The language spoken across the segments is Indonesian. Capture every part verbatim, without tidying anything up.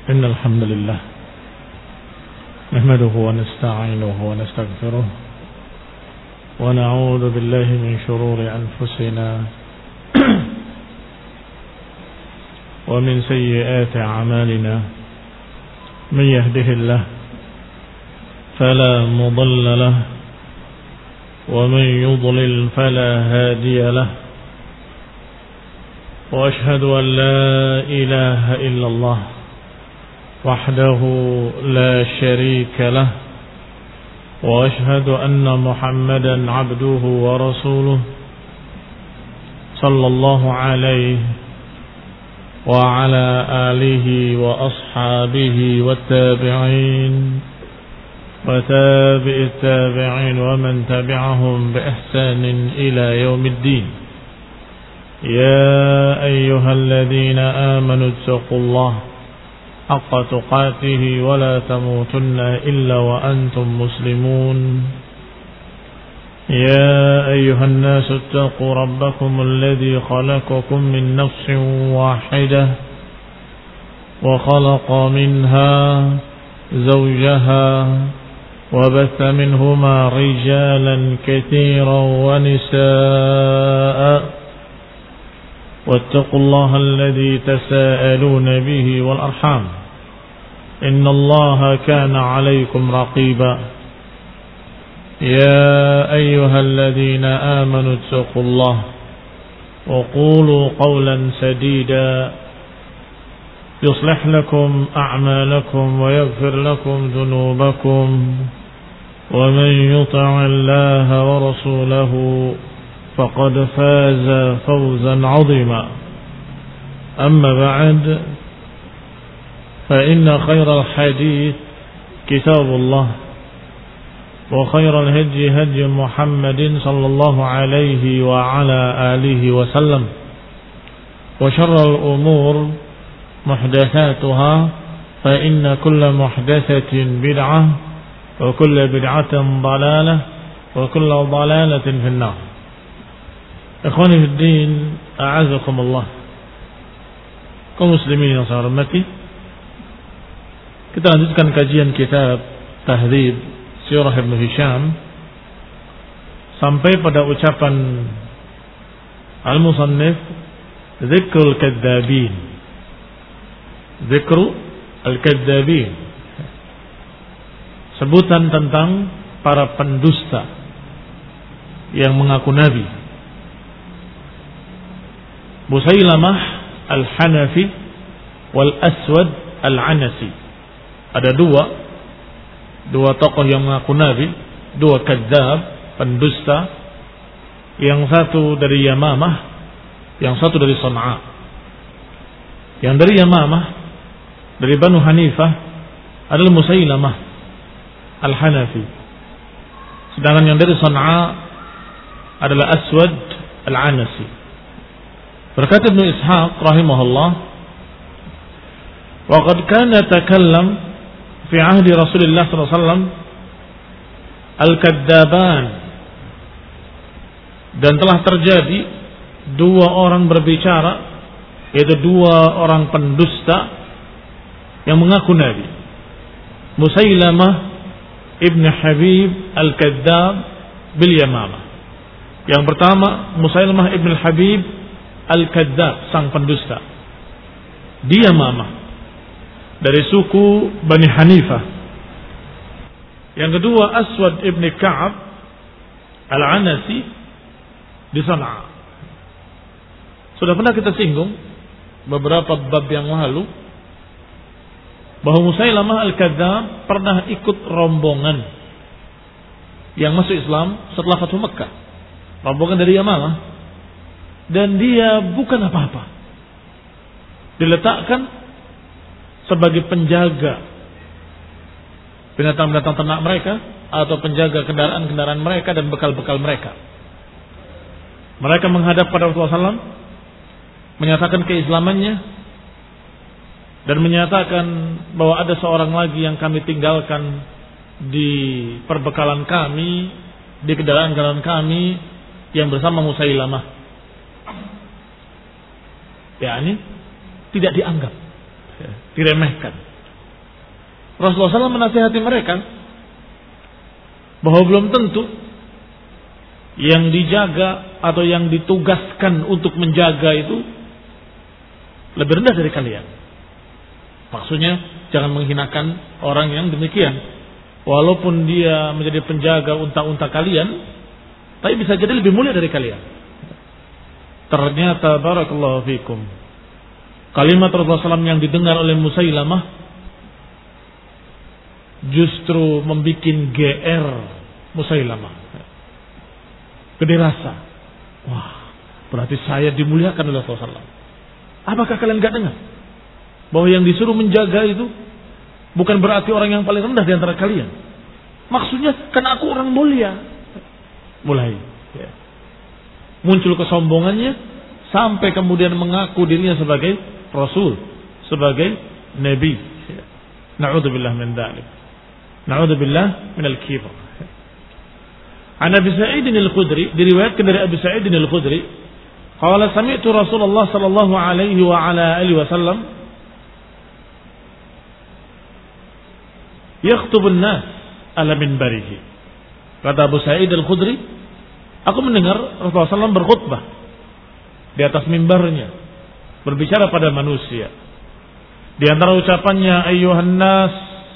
إن الحمد لله نحمده ونستعينه ونستغفره ونعوذ بالله من شرور أنفسنا ومن سيئات أعمالنا من يهده الله فلا مضل له ومن يضلل فلا هادي له وأشهد أن لا إله إلا الله وحده لا شريك له وأشهد أن محمدا عبده ورسوله صلى الله عليه وعلى آله وأصحابه والتابعين وتابع التابعين ومن تبعهم بإحسان إلى يوم الدين. يا أيها الذين آمنوا اتقوا الله حق تقاته ولا تموتن إلا وأنتم مسلمون. يا أيها الناس اتقوا ربكم الذي خلقكم من نفس واحدة وخلق منها زوجها وبث منهما رجالا كثيرا ونساء واتقوا الله الذي تساءلون به والأرحام إن الله كان عليكم رقيبا. يا أيها الذين آمنوا اتقوا الله وقولوا قولا سديدا يصلح لكم أعمالكم ويغفر لكم ذنوبكم ومن يطع الله ورسوله فقد فاز فوزا عظيما. أما بعد فإن خير الحديث كتاب الله وخير الهدي هدي محمد صلى الله عليه وعلى آله وسلم وشر الأمور محدثاتها فإن كل محدثة بدعة وكل بدعة ضلالة وكل ضلالة في النار. Ikhwani fi din, a'azakumullah. Kaum muslimin yang saya hormati, kita lanjutkan kajian kitab Tahdhib Sirah Ibn Hisham sampai pada ucapan al-musannif Dzikrul Kadzabin. Dzikru al-Kadzabin, sebutan tentang para pendusta yang mengaku nabi. Musailamah al-Hanafi wal Aswad al-Anasi. Ada dua Dua tokoh yang mengaku nabi, dua kadzab, pendusta. Yang satu dari Yamamah, yang satu dari Son'a. Yang dari Yamamah, dari Banu Hanifah, adalah Musailamah al-Hanafi. Sedangkan yang dari Son'a adalah Aswad al-Anasi. Berkata Ibnu Ishaq rahimahullah, wa qad kana takallam fi ahdi Rasulullah sallallahu alaihi wasallam al-kaddaban, dan telah terjadi dua orang berbicara, yaitu dua orang pendusta yang mengaku nabi. Musailamah ibn Habib al-Kadzab bil Yamamah. Yang pertama Musailamah ibn Habib al-Kadzab, sang pendusta, dia Yamamah dari suku Bani Hanifah. Yang kedua Aswad ibn Ka'ab al-Anasi di San'a. Sudah pernah kita singgung beberapa bab yang lalu bahwa Musailamah al-Kadzab pernah ikut rombongan yang masuk Islam setelah Fathu Mekkah, rombongan dari Yamamah. Dan dia bukan apa-apa, diletakkan sebagai penjaga binatang-binatang ternak mereka atau penjaga kendaraan-kendaraan mereka dan bekal-bekal mereka. Mereka menghadap pada Rasulullah sallallahu alaihi wasallam, menyatakan keislamannya dan menyatakan bahwa ada seorang lagi yang kami tinggalkan di perbekalan kami, di kendaraan-kendaraan kami yang bersama Musailamah. Ya, ini tidak dianggap, diremehkan. Rasulullah shallallahu alaihi wasallam menasihati mereka bahwa belum tentu yang dijaga atau yang ditugaskan untuk menjaga itu lebih rendah dari kalian. Maksudnya jangan menghinakan orang yang demikian. Walaupun dia menjadi penjaga unta-unta kalian, tapi bisa jadi lebih mulia dari kalian. Ternyata barakallahu fikum, kalimat Rasulullah shallallahu alaihi wasallam yang didengar oleh Musailamah justru membuat G R Musailamah. Gede rasa. Wah, berarti saya dimuliakan oleh Rasulullah shallallahu alaihi wasallam. Apakah kalian gak dengar bahwa yang disuruh menjaga itu bukan berarti orang yang paling rendah di antara kalian? Maksudnya kan aku orang mulia. Mulai ya. Muncul kesombongannya sampai kemudian mengaku dirinya sebagai Rasul, sebagai Nabi. Na'udzubillah min dzalik. Na'udzubillah min al-kibr. An Abi Sa'id al-Khudri, diriwayatkan dari Abi Sa'id al-Khudri, qala sami'tu Rasulullah sallallahu alaihi wa ala alihi wasallam yakhtubun nas ala minbarihi. Kata Abu Sa'id al-Khudri, aku mendengar Rasulullah sallallahu alaihi wasallam berkhutbah di atas mimbarnya, berbicara pada manusia. Di antara ucapannya, ayyuhan nas,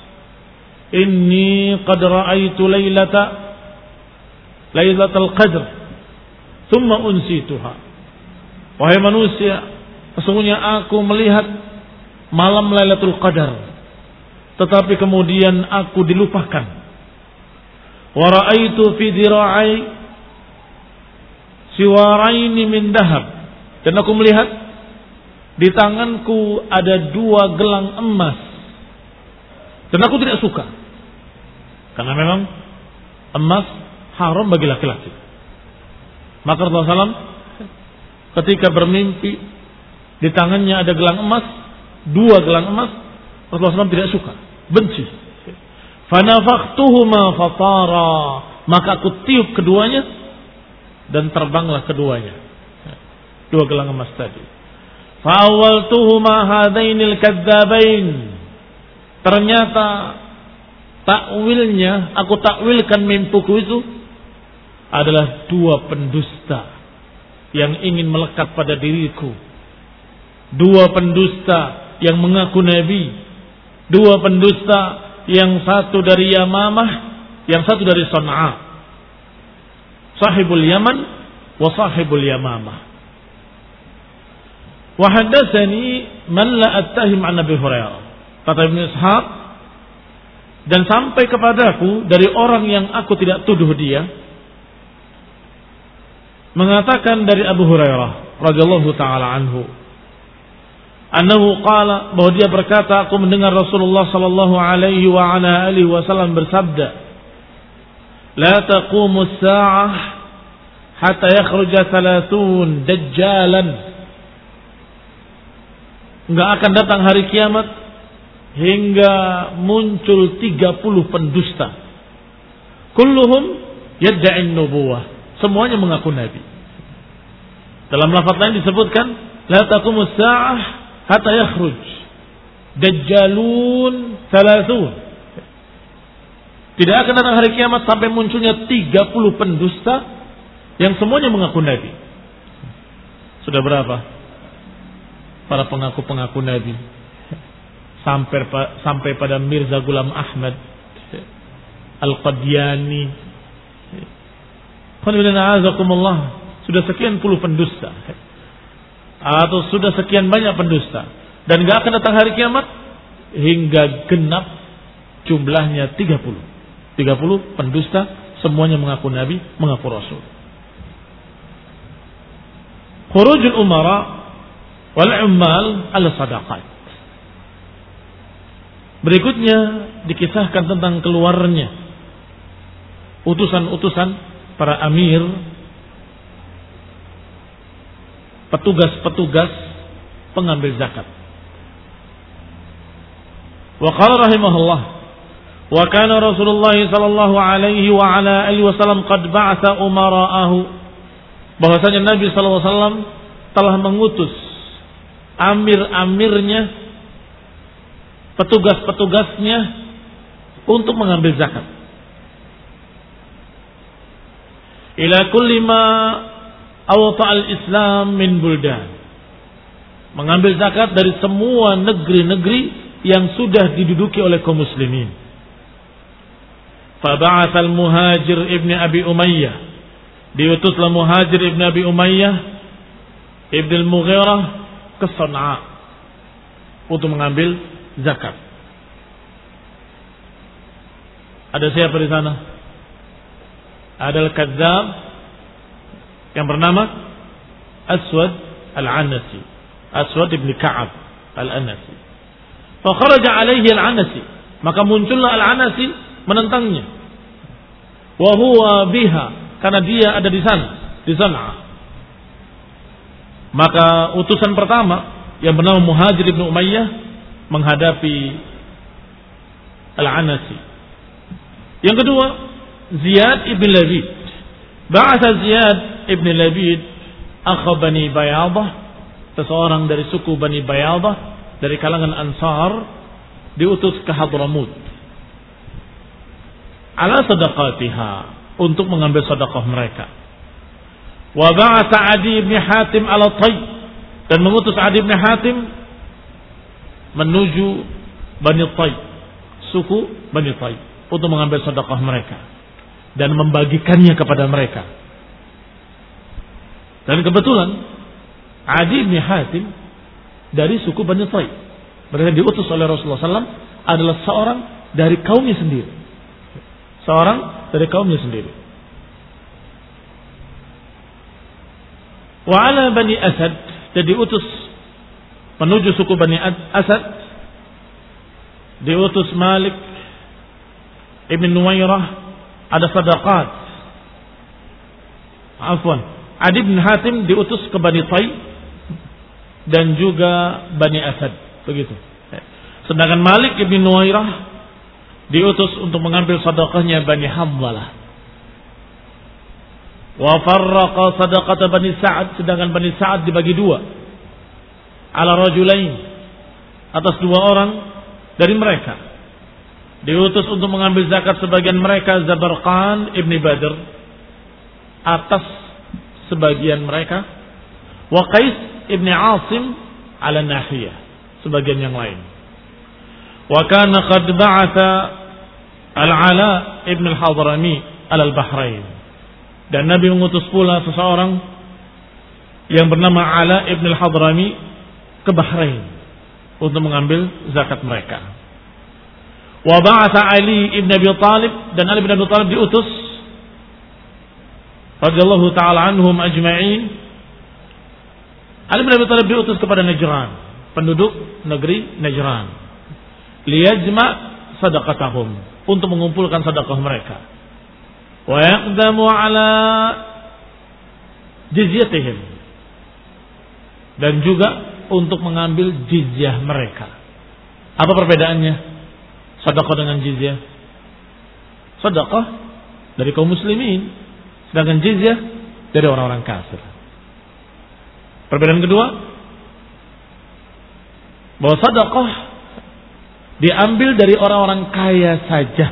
inni qad ra'aitu lailata Lailatul Qadr, thumma unsituha. Wahai manusia, sesungguhnya aku melihat malam Lailatul Qadar, tetapi kemudian aku dilupakan. Wa ra'aitu fi dira'ai siwaraini min dahab, dan aku melihat di tanganku ada dua gelang emas, dan aku tidak suka, karena memang emas haram bagi laki-laki. Maka Rasulullah shallallahu alaihi wasallam ketika bermimpi di tangannya ada gelang emas, dua gelang emas, Rasulullah shallallahu alaihi wasallam tidak suka, benci. Fanafakhtuhuma fatara, maka aku tiup keduanya dan terbanglah keduanya, dua gelang emas tadi. Fa'awwaltuhuma hadainil kadzabain, ternyata takwilnya, aku takwilkan mimpiku itu adalah dua pendusta yang ingin melekat pada diriku. Dua pendusta yang mengaku nabi. Dua pendusta, yang satu dari Yamamah, yang satu dari Sana'a. Sahibul Yaman wa sahibul Yamamah. Wa haddatsani man la attahim an Abi Hurairah. Kata Ibnu Ishaq, dan sampai kepadaku dari orang yang aku tidak tuduh dia, mengatakan dari Abu Hurairah radhiyallahu taala anhu, annahu qala, bahwa dia berkata, aku mendengar Rasulullah sallallahu alaihi wa ala alihi wasallam bersabda, la taqumu as-sa'ah hatta yakhruja thalathun dajjalan, enggak akan datang hari kiamat hingga muncul tiga puluh pendusta, kulluhum yadda'i nubuwah, semuanya mengaku nabi. Dalam lafaz lain disebutkan, la taqumus sa'ah hatta yakhruj dajjalun thalathun, tidak akan datang hari kiamat sampai munculnya tiga puluh pendusta yang semuanya mengaku nabi. Sudah berapa para pengaku-pengaku nabi? Sampai sampai pada Mirza Ghulam Ahmad Al-Qadiani. Sudah sekian puluh pendusta, atau sudah sekian banyak pendusta, dan gak akan datang hari kiamat hingga genap jumlahnya tiga puluh. tiga puluh pendusta, semuanya mengaku nabi, mengaku rasul. Khurujul umara wal ummal ala sadaqat. Berikutnya dikisahkan tentang keluarnya utusan-utusan para amir, petugas-petugas pengambil zakat. Wa qala rahimahullah, wa kana Rasulullah sallallahu alaihi wa ala alihi wasallam qad ba'atha umara'ahu, bahwasanya Nabi sallallahu alaihi wasallam telah mengutus amir-amirnya, petugas-petugasnya untuk mengambil zakat. Ila kulli ma awta al-Islam min buldan. Mengambil zakat dari semua negeri-negeri yang sudah diduduki oleh kaum muslimin. Fa ba'atha al-Muhajir ibn Abi Umayyah. Diutuslah Muhajir ibn Abi Umayyah ibn al-Mughirah ke Sana'a untuk mengambil zakat. Ada siapa di sana? Ada al-Kadzdzab yang bernama Aswad al-Anasi, Aswad ibn Ka'ab al-Anasi. Fa kharaja alaihi al-Anasi, maka muncullah al-Anasi menentangnya. Wa huwa biha, karena dia ada di sana, di Sana'a. Maka utusan pertama yang bernama Muhajir ibn Umayyah menghadapi al-Anasi. Yang kedua, Ziyad ibn Labid. Ba'atha Ziyad ibn Labid akha Bani Bayadah, seseorang dari suku Bani Bayadah dari kalangan Ansar, diutus ke Hadramut ala sadaqatiha, untuk mengambil sedekah mereka. Wa ba'atha Adi ibn Hatim ala Tay, dan mengutus Adi ibn Hatim menuju Bani Tay, suku Bani Tay, untuk mengambil sedekah mereka dan membagikannya kepada mereka. Dan kebetulan Adi bin Hatim dari suku Bani Tay, mereka diutus oleh Rasulullah sallallahu alaihi wasallam, adalah seorang dari kaumnya sendiri, seorang dari kaumnya sendiri. Wa ala Bani Asad, dan diutus menuju suku Bani Asad, diutus Malik ibn Nuwairah, ada sadaqat. Afwan, Adi bin Hatim diutus ke Bani Tay dan juga Bani Asad, begitu. Sedangkan Malik ibn Nuwairah diutus untuk mengambil sedekahnya Bani Hamzalah. Wa farraqa sadaqata Bani Sa'ad, sedangkan Bani Sa'ad dibagi dua, ala rajulain, atas dua orang dari mereka. Diutus untuk mengambil zakat sebagian mereka Zabarqan ibni Badr, atas sebagian mereka, wa Qais ibni Asim ala nahiyah, sebagian yang lain. Wa kana qad ba'atha al-Ala ibn al-Hadrami ala al-Bahrain, dan Nabi mengutus pula seseorang yang bernama Ala ibn al-Hadrami ke Bahrain untuk mengambil zakat mereka. Wa ba'atha Ali ibn Abi Talib, dan Ali ibn Abi Talib diutus radhiyallahu ta'ala anhum ajma'in. Ali ibn Abi Talib diutus kepada Najran, penduduk negeri Najran, liyajma' sadaqatahum, untuk mengumpulkan sedekah mereka. Wa yaqdamu ala jizyatihim, dan juga untuk mengambil jizyah mereka. Apa perbedaannya sedekah dengan jizyah? Sedekah dari kaum muslimin, sedangkan jizyah dari orang-orang kafir. Perbedaan kedua, bahwa sedekah diambil dari orang-orang kaya saja,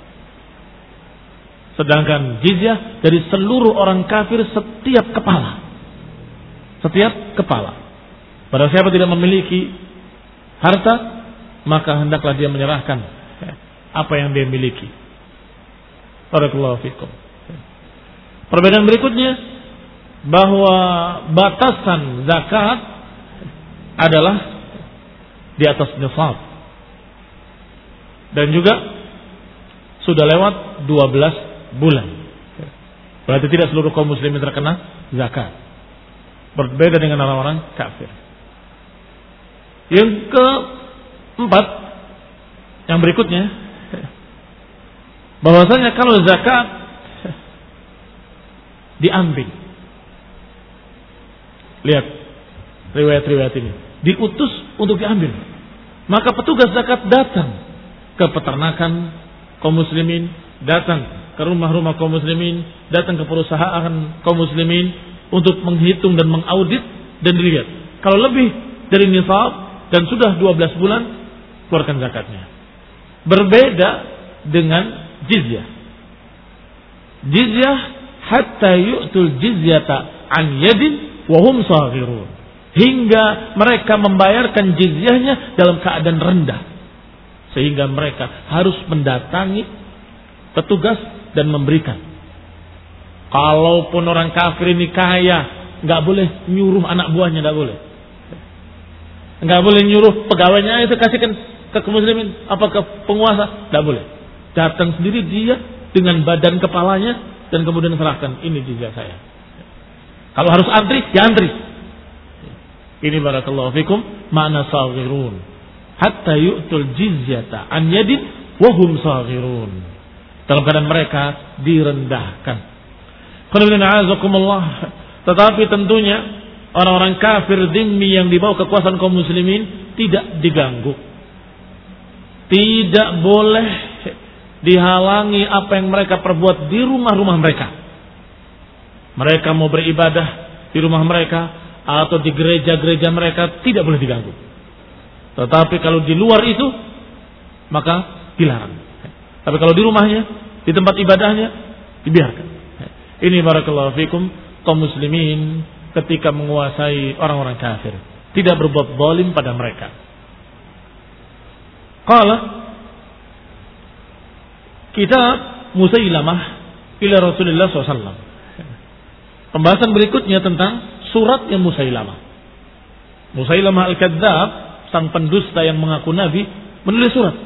sedangkan jizyah dari seluruh orang kafir, setiap kepala. Setiap kepala. Pada siapa tidak memiliki harta, maka hendaklah dia menyerahkan apa yang dia miliki. Barakallahu fikum. Perbedaan berikutnya, bahwa batasan zakat adalah di atas nisab, dan juga sudah lewat dua belas bulan. Berarti tidak seluruh kaum muslimin terkena zakat. Berbeda dengan orang-orang kafir. Yang keempat, yang berikutnya, bahwasanya kalau zakat diambil, lihat riwayat-riwayat ini, diutus untuk diambil, maka petugas zakat datang ke peternakan kaum muslimin, datang ke rumah-rumah kaum muslimin, datang ke perusahaan kaum muslimin untuk menghitung dan mengaudit dan dilihat. Kalau lebih dari nisab dan sudah dua belas bulan, keluarkan zakatnya. Berbeda dengan jizyah. Jizyah hatta yu'tul jizyata an yadin wa hum saghirun. Hingga mereka membayarkan jizyahnya dalam keadaan rendah. Sehingga mereka harus mendatangi petugas dan memberikan. Kalaupun orang kafir ini kaya, nggak boleh nyuruh anak buahnya, nggak boleh. Nggak boleh nyuruh pegawainya itu kasihkan ke muslimin apa ke penguasa, nggak boleh. Datang sendiri dia dengan badan kepalanya dan kemudian serahkan, ini jizyah saya. Kalau harus antri, ya antri. Ini barakallahu fikum makna saghirun. Hatta yu'tul jizyata an yadin wa hum saghirun. Dalam keadaan mereka direndahkan. Tetapi tentunya orang-orang kafir dhimmi yang dibawa kekuasaan kaum muslimin tidak diganggu. Tidak boleh dihalangi apa yang mereka perbuat di rumah-rumah mereka. Mereka mau beribadah di rumah mereka atau di gereja-gereja mereka tidak boleh diganggu. Tetapi kalau di luar itu maka dilarang. Tapi kalau di rumahnya, di tempat ibadahnya dibiarkan. Ini barakallahu fikum kaum muslimin ketika menguasai orang-orang kafir tidak berbuat zalim pada mereka. Qala kitab Musailamah ila Rasulullah sallallahu alaihi wasallam. Pembahasan berikutnya tentang suratnya Musailamah. Musailamah al-Kadzdzab, sang pendusta yang mengaku nabi, menulis surat.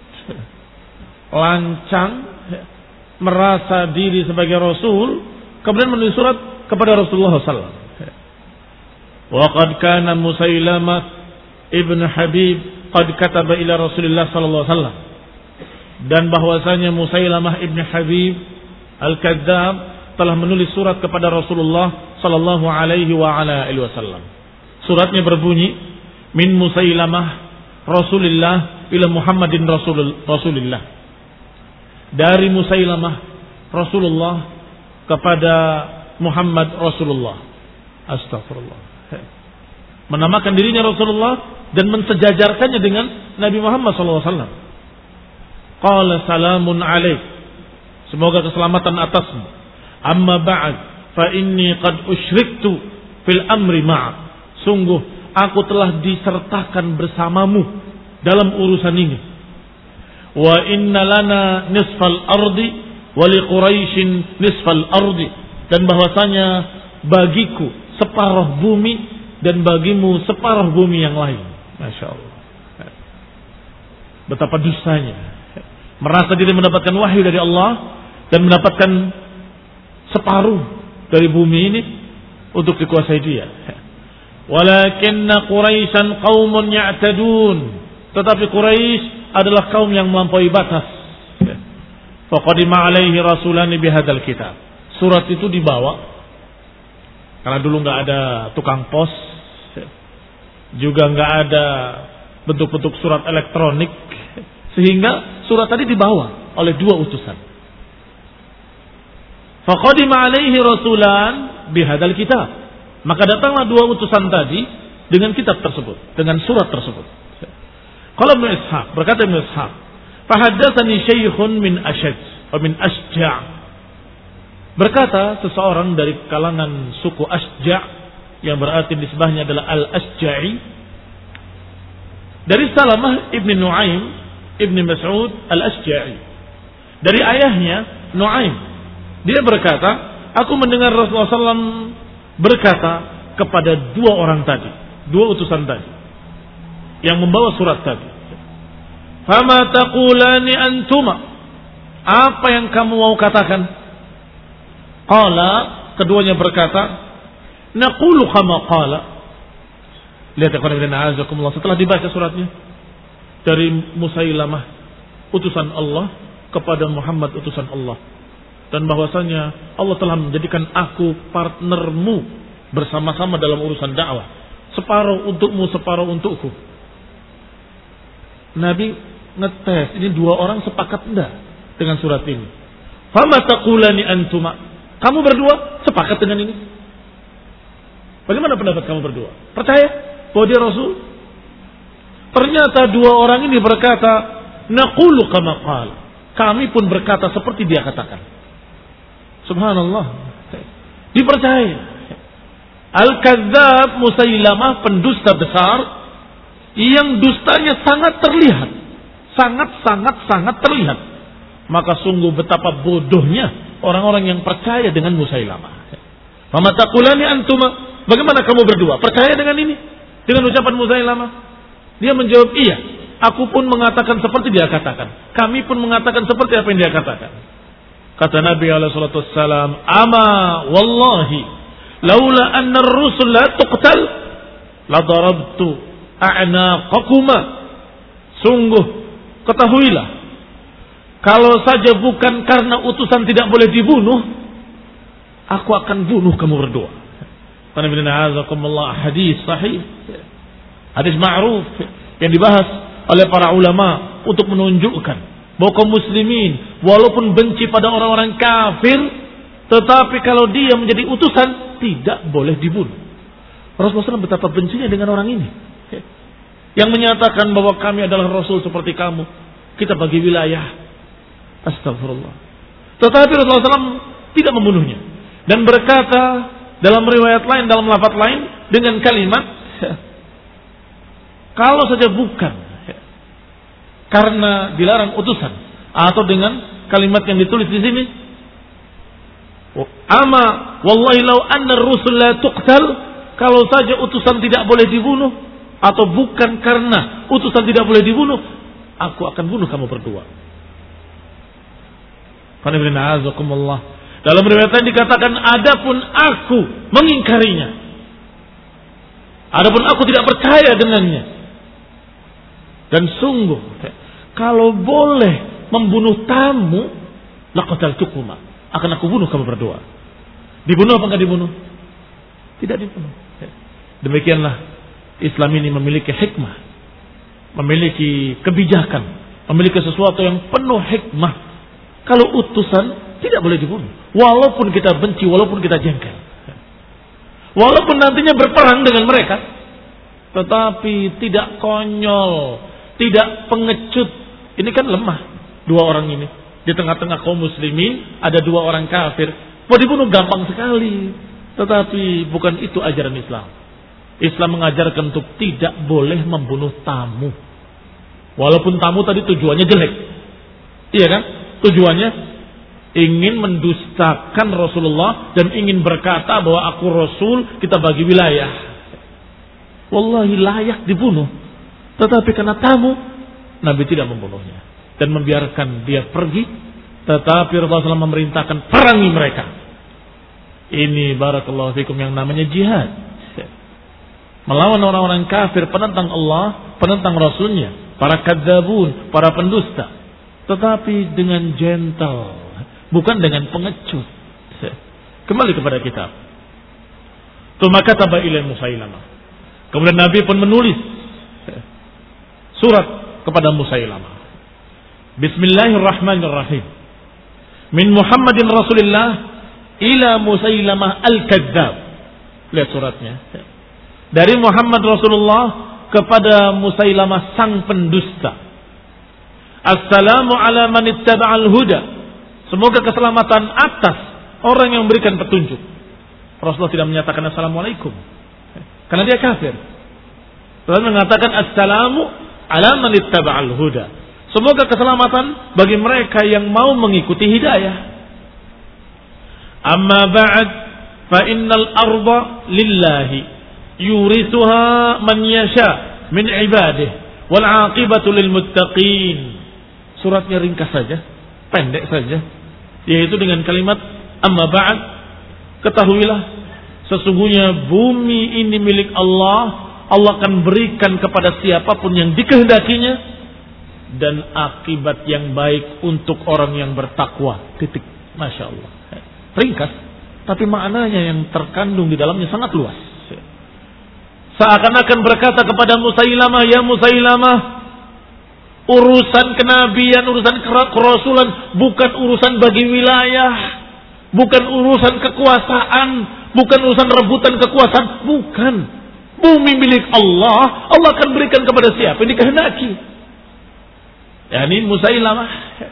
Lancang, merasa diri sebagai rasul, kemudian menulis surat kepada Rasulullah sallallahu alaihi wasallam. Wa qad kana Musailamah ibn Habib qad kataba ila Rasulillah sallallahu alaihi wasallam. Dan bahwasanya Musailamah ibn Habib al-Kadzdzab telah menulis surat kepada Rasulullah sallallahu alaihi wa ala alihi wasallam. Suratnya berbunyi, min Musailamah Rasulillah ila Muhammadin Rasul Rasulillah. Dari Musailamah Rasulullah kepada Muhammad Rasulullah. Astagfirullah. Menamakan dirinya Rasulullah dan mensejajarkannya dengan Nabi Muhammad sallallahu alaihi wasallam. Qala salamun alaik. Semoga keselamatan atasmu. Amma ba'd fa inni qad usyriktu fil amri ma'ak. Sungguh aku telah disertakan bersamamu dalam urusan ini. Wa inna lana nisfal ardi wa li Quraisyin nisfal ardi. Dan bahwasanya bagiku separuh bumi dan bagimu separuh bumi yang lain. Masya Allah. Betapa dustanya. Merasa diri mendapatkan wahyu dari Allah dan mendapatkan separuh dari bumi ini untuk dikuasai dia. Walakinna Quraisyan qaumun ya'tadun. Tetapi Quraisy adalah kaum yang melampaui batas. Faqadima alaihi rasulani bihadzal kitab. Surat itu dibawa karena dulu nggak ada tukang pos, juga nggak ada bentuk-bentuk surat elektronik, sehingga surat tadi dibawa oleh dua utusan. Faqadima alaihi rasulan bihadzal kitab. Maka datanglah dua utusan tadi dengan kitab tersebut, dengan surat tersebut. Qala Ibnu Ishaq, berkata Ibnu Ishaq, "Fahaddatsani syaikhun min Ashaj atau min Asja'." Berkata seseorang dari kalangan suku Asja' yang berarti nisbahnya adalah Al-Asja'i, dari Salamah ibn Nuaim ibn Mas'ud Al-Asja'i, dari ayahnya Nuaim. Dia berkata, aku mendengar Rasulullah sallallahu alaihi wasallam berkata kepada dua orang tadi, dua utusan tadi yang membawa surat tadi. Fama taqulani antuma? Apa yang kamu mau katakan? Qala, keduanya berkata, naqulu kama qala. Lihat ya qul a'azakumullah, setelah dibaca suratnya dari Musailamah utusan Allah kepada Muhammad utusan Allah, dan bahwasanya Allah telah menjadikan aku partnermu bersama-sama dalam urusan dakwah, separuh untukmu, separuh untukku. Nabi ngetes, ini dua orang sepakat enggak dengan surat ini? Fama taqulani antuma? Kamu berdua sepakat dengan ini? Bagaimana pendapat kamu berdua? Percaya bahwa dia Rasul? Ternyata dua orang ini berkata, naqulu kama qala. kami pun berkata seperti dia katakan. Subhanallah. Dipercaya. Al-Kadzdzab Musailamah, pendusta besar yang dustanya sangat terlihat. Sangat-sangat-sangat terlihat. Maka sungguh betapa bodohnya orang-orang yang percaya dengan Musailamah. Fama taqulani antuma, bagaimana kamu berdua percaya dengan ini? Dengan ucapan Musailamah? Dia menjawab, iya, aku pun mengatakan seperti dia katakan. Kami pun mengatakan seperti apa yang dia katakan. Kata Nabi alaihi salatu wassalam, ama wallahi laula anna ar-rusul la tuqtal la darabtu a'naqakuma. Sungguh ketahuilah, kalau saja bukan karena utusan tidak boleh dibunuh, aku akan bunuh kamu berdua. Hadis sahih, hadis ma'ruf yang dibahas oleh para ulama untuk menunjukkan bahwa kaum muslimin walaupun benci pada orang-orang kafir, tetapi kalau dia menjadi utusan tidak boleh dibunuh. Rasulullah shallallahu alaihi wasallam betapa bencinya dengan orang ini yang menyatakan bahwa kami adalah rasul seperti kamu, kita bagi wilayah. Astagfirullah. Tetapi Rasulullah shallallahu alaihi wasallam tidak membunuhnya dan berkata dalam riwayat lain, dalam lafaz lain dengan kalimat, kalau saja bukan karena dilarang utusan, atau dengan kalimat yang ditulis di sini, ama wallahi law anna ar-rusul la tuqtal, kalau saja utusan tidak boleh dibunuh, atau bukan karena utusan tidak boleh dibunuh, aku akan bunuh kamu berdua. Dalam riwayat lain dikatakan, adapun aku mengingkarinya, adapun aku tidak percaya dengannya, dan sungguh kalau boleh membunuh tamu, laqataltukuma, akan aku bunuh kamu berdua. Dibunuh apa enggak dibunuh? Tidak dibunuh. Demikianlah Islam ini memiliki hikmah, memiliki kebijakan, memiliki sesuatu yang penuh hikmah. Kalau utusan tidak boleh dibunuh, walaupun kita benci, walaupun kita jengkel, walaupun nantinya berperang dengan mereka, tetapi tidak konyol, tidak pengecut. Ini kan lemah dua orang ini di tengah-tengah kaum muslimin, ada dua orang kafir, mau dibunuh gampang sekali. Tetapi bukan itu ajaran Islam. Islam mengajarkan untuk tidak boleh membunuh tamu, walaupun tamu tadi tujuannya jelek. Iya kan? Tujuannya ingin mendustakan Rasulullah dan ingin berkata bahwa aku Rasul, kita bagi wilayah. Wallahi layak dibunuh. Tetapi karena tamu, Nabi tidak membunuhnya dan membiarkan dia pergi. Tetapi Rasulullah shallallahu alaihi wasallam memerintahkan perangi mereka. Ini barakallahu fikum yang namanya jihad, melawan orang-orang kafir, penentang Allah, penentang Rasulnya, para kadzabun, para pendusta. Tetapi dengan gentle, bukan dengan pengecut. Kembali kepada kitab. Tsumma kataba ila Musailamah. Kemudian Nabi pun menulis surat kepada Musailamah. Bismillahirrahmanirrahim. Min Muhammadin Rasulillah ila Musailamah al-Kadzdzab. Lihat suratnya. Dari Muhammad Rasulullah kepada Musailamah sang pendusta. Assalamu ala man ittaba'al huda. Semoga keselamatan atas orang yang memberikan petunjuk. Rasulullah tidak menyatakan assalamualaikum karena dia kafir. Rasulullah mengatakan assalamu ala man ittaba'al huda. Semoga keselamatan bagi mereka yang mau mengikuti hidayah. Amma ba'd fa innal arda lillahi yurithuha man yasha min ibadihi wal 'aqibatu lil muttaqin. Suratnya ringkas saja, pendek saja, yaitu dengan kalimat amma ba'd, ketahuilah sesungguhnya bumi ini milik Allah. Allah akan berikan kepada siapapun yang dikehendakinya, dan akibat yang baik untuk orang yang bertakwa. Titik. Masya Allah. Ringkas, tapi maknanya yang terkandung di dalamnya sangat luas. Seakan-akan berkata kepada Musailamah, ya Musailamah, urusan kenabian, urusan kerasulan bukan urusan bagi wilayah, bukan urusan kekuasaan, bukan urusan rebutan kekuasaan, bukan. Bumi milik Allah, Allah akan berikan kepada siapa yang dikehendaki. Ya, ini Musailamah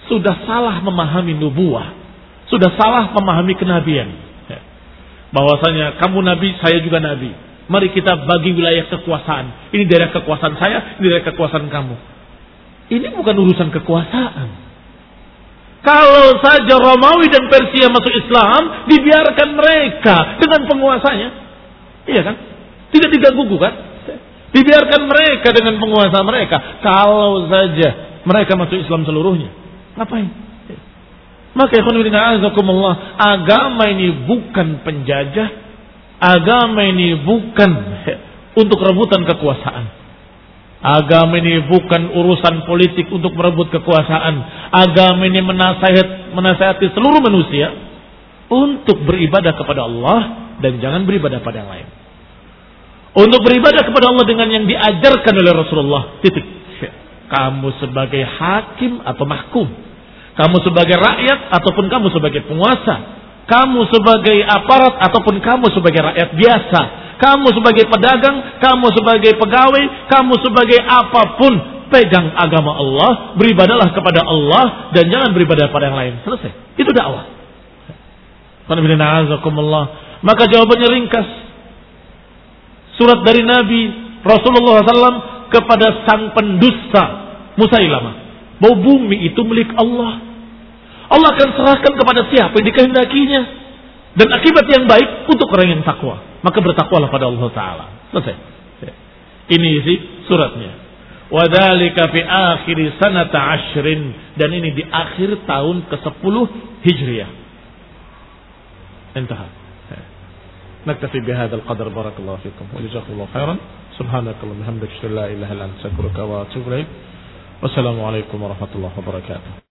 sudah salah memahami nubuah, sudah salah memahami kenabian. Bahwasanya kamu nabi, saya juga nabi. Mari kita bagi wilayah kekuasaan. Ini daerah kekuasaan saya, ini daerah kekuasaan kamu. Ini bukan urusan kekuasaan. Kalau saja Romawi dan Persia masuk Islam, dibiarkan mereka dengan penguasanya. Iya kan? Tidak diganggu kan? Dibiarkan mereka dengan penguasa mereka. Kalau saja mereka masuk Islam seluruhnya, ngapain? Maka azakumullah, agama ini bukan penjajah, agama ini bukan untuk rebutan kekuasaan. Agama ini bukan urusan politik untuk merebut kekuasaan. Agama ini menasihat, menasihati seluruh manusia untuk beribadah kepada Allah dan jangan beribadah pada yang lain. Untuk beribadah kepada Allah dengan yang diajarkan oleh Rasulullah. Titik. Kamu sebagai hakim atau mahkum, kamu sebagai rakyat ataupun kamu sebagai penguasa, kamu sebagai aparat ataupun kamu sebagai rakyat biasa, kamu sebagai pedagang, kamu sebagai pegawai, kamu sebagai apapun, pegang agama Allah, beribadahlah kepada Allah dan jangan beribadah pada yang lain. Selesai. Itu dakwah. Maka jawabannya ringkas. Surat dari Nabi Rasulullah shallallahu alaihi wasallam kepada sang pendusta Musailamah, bahwa bumi itu milik Allah. Allah akan serahkan kepada siapa yang dikehendakinya. Dan akibat yang baik untuk orang yang takwa. Maka bertakwalah pada Allah Ta'ala. Selesai. Ini isi suratnya. Wadhalika fi akhiri sanata ashrin. Dan ini di akhir tahun ke sepuluh Hijriah. Intah. Naktafi bihadal qadar, barakallahu fikum. Wa jazakumullahu khairan. Subhanakallah bihamdika la ilaha illa anta astaghfiruka wa atubu ilaik. Wassalamualaikum warahmatullahi wabarakatuh.